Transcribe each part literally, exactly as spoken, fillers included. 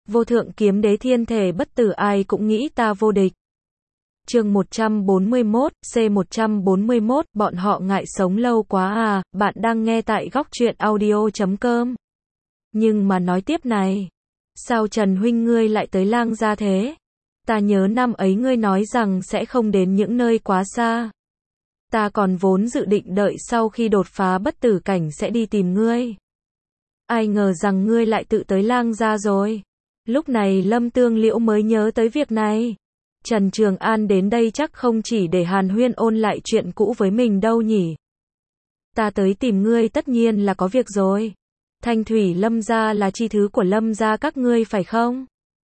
Vô thượng kiếm đế thiên thể bất tử ai cũng nghĩ ta vô địch. Chương một trăm bốn mươi mốt, C một trăm bốn mươi mốt, bọn họ ngại sống lâu quá à, bạn đang nghe tại góc truyện audio chấm com. Nhưng mà nói tiếp này, sao Trần huynh ngươi lại tới Lang gia thế? Ta nhớ năm ấy ngươi nói rằng sẽ không đến những nơi quá xa. Ta còn vốn dự định đợi sau khi đột phá bất tử cảnh sẽ đi tìm ngươi. Ai ngờ rằng ngươi lại tự tới Lang gia rồi. Lúc này Lâm Tương Liễu mới nhớ tới việc này. Trần Trường An đến đây chắc không chỉ để hàn huyên ôn lại chuyện cũ với mình đâu nhỉ. Ta tới tìm ngươi tất nhiên là có việc rồi. Thanh thủy Lâm gia là chi thứ của Lâm gia các ngươi phải không?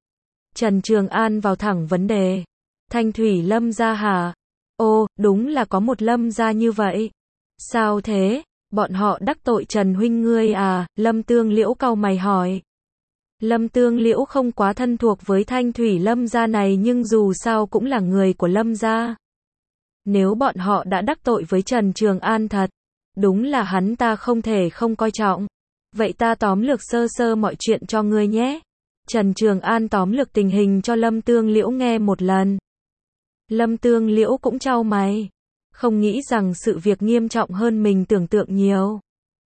Trần Trường An vào thẳng vấn đề. Thanh thủy Lâm gia hả? Ô, đúng là có một Lâm gia như vậy. Sao thế? Bọn họ đắc tội Trần huynh ngươi à? Lâm Tương Liễu cau mày hỏi. Lâm Tương Liễu không quá thân thuộc với Thanh thủy Lâm gia này nhưng dù sao cũng là người của Lâm gia. Nếu bọn họ đã đắc tội với Trần Trường An thật, đúng là hắn ta không thể không coi trọng. Vậy ta tóm lược sơ sơ mọi chuyện cho ngươi nhé. Trần Trường An tóm lược tình hình cho Lâm Tương Liễu nghe một lần. Lâm Tương Liễu cũng chau mày, không nghĩ rằng sự việc nghiêm trọng hơn mình tưởng tượng nhiều.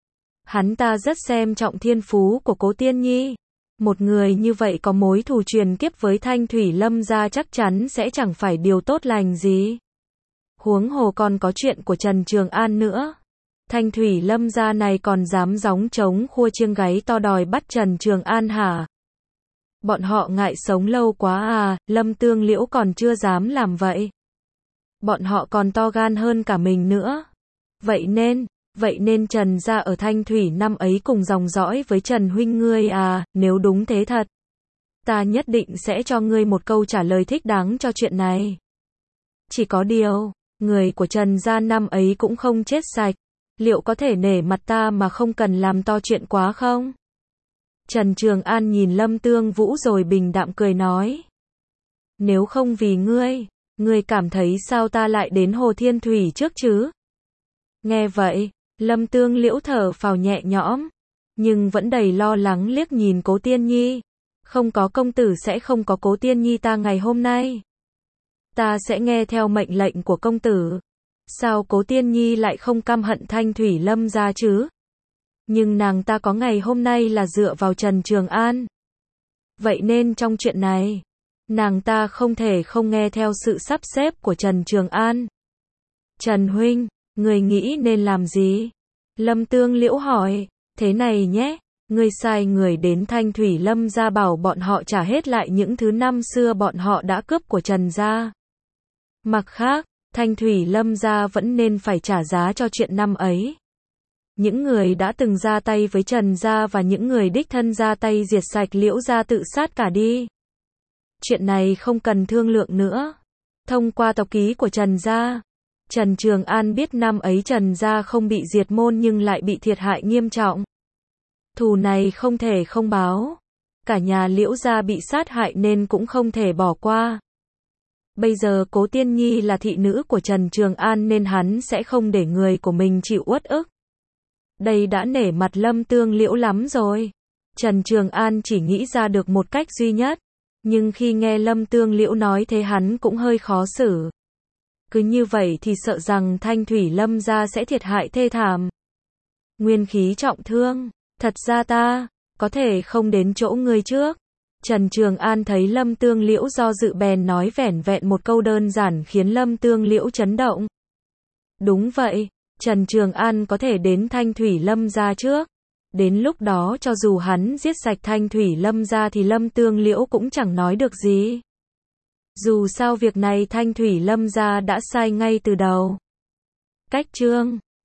Hắn ta rất xem trọng thiên phú của Cố Tiên Nhi. Một người như vậy có mối thù truyền kiếp với Thanh thủy Lâm gia chắc chắn sẽ chẳng phải điều tốt lành gì. Huống hồ còn có chuyện của Trần Trường An nữa. Thanh thủy Lâm gia này còn dám gióng trống khua chiêng gáy to đòi bắt Trần Trường An hả? Bọn họ ngại sống lâu quá à, Lâm Tương Liễu còn chưa dám làm vậy. Bọn họ còn to gan hơn cả mình nữa. Vậy nên, vậy nên Trần gia ở Thanh thủy năm ấy cùng dòng dõi với Trần huynh ngươi à, nếu đúng thế thật. Ta nhất định sẽ cho ngươi một câu trả lời thích đáng cho chuyện này. Chỉ có điều, người của Trần gia năm ấy cũng không chết sạch. Liệu có thể nể mặt ta mà không cần làm to chuyện quá không? Trần Trường An nhìn Lâm Tương Vũ rồi bình đạm cười nói. Nếu không vì ngươi, ngươi cảm thấy sao ta lại đến Hồ Thiên Thủy trước chứ? Nghe vậy, Lâm Tương Liễu thở phào nhẹ nhõm, nhưng vẫn đầy lo lắng liếc nhìn Cố Tiên Nhi. Không có công tử sẽ không có Cố Tiên Nhi ta ngày hôm nay. Ta sẽ nghe theo mệnh lệnh của công tử. Sao Cố Tiên Nhi lại không căm hận Thanh thủy Lâm gia chứ? Nhưng nàng ta có ngày hôm nay là dựa vào Trần Trường An. Vậy nên trong chuyện này, nàng ta không thể không nghe theo sự sắp xếp của Trần Trường An. Trần huynh, người nghĩ nên làm gì? Lâm Tương Liễu hỏi. Thế này nhé, ngươi sai người đến Thanh thủy Lâm gia bảo bọn họ trả hết lại những thứ năm xưa bọn họ đã cướp của Trần gia. Mặt khác, Thanh thủy Lâm gia vẫn nên phải trả giá cho chuyện năm ấy. Những người đã từng ra tay với Trần gia và những người đích thân ra tay diệt sạch Liễu gia tự sát cả đi. Chuyện này không cần thương lượng nữa. Thông qua tộc ký của Trần gia, Trần Trường An biết năm ấy Trần gia không bị diệt môn nhưng lại bị thiệt hại nghiêm trọng. Thù này không thể không báo. Cả nhà Liễu gia bị sát hại nên cũng không thể bỏ qua. Bây giờ Cố Tiên Nhi là thị nữ của Trần Trường An nên hắn sẽ không để người của mình chịu uất ức. Đây đã nể mặt Lâm Tương Liễu lắm rồi. Trần Trường An chỉ nghĩ ra được một cách duy nhất. Nhưng khi nghe Lâm Tương Liễu nói thế hắn cũng hơi khó xử. Cứ như vậy thì sợ rằng Thanh thủy Lâm gia sẽ thiệt hại thê thảm. Nguyên khí trọng thương. Thật ra ta có thể không đến chỗ ngươi trước. Trần Trường An thấy Lâm Tương Liễu do dự bèn nói vẻn vẹn một câu đơn giản khiến Lâm Tương Liễu chấn động. Đúng vậy, Trần Trường An có thể đến Thanh thủy Lâm gia trước. Đến lúc đó cho dù hắn giết sạch Thanh thủy Lâm gia thì Lâm Tương Liễu cũng chẳng nói được gì. Dù sao việc này Thanh thủy Lâm gia đã sai ngay từ đầu. Cách chương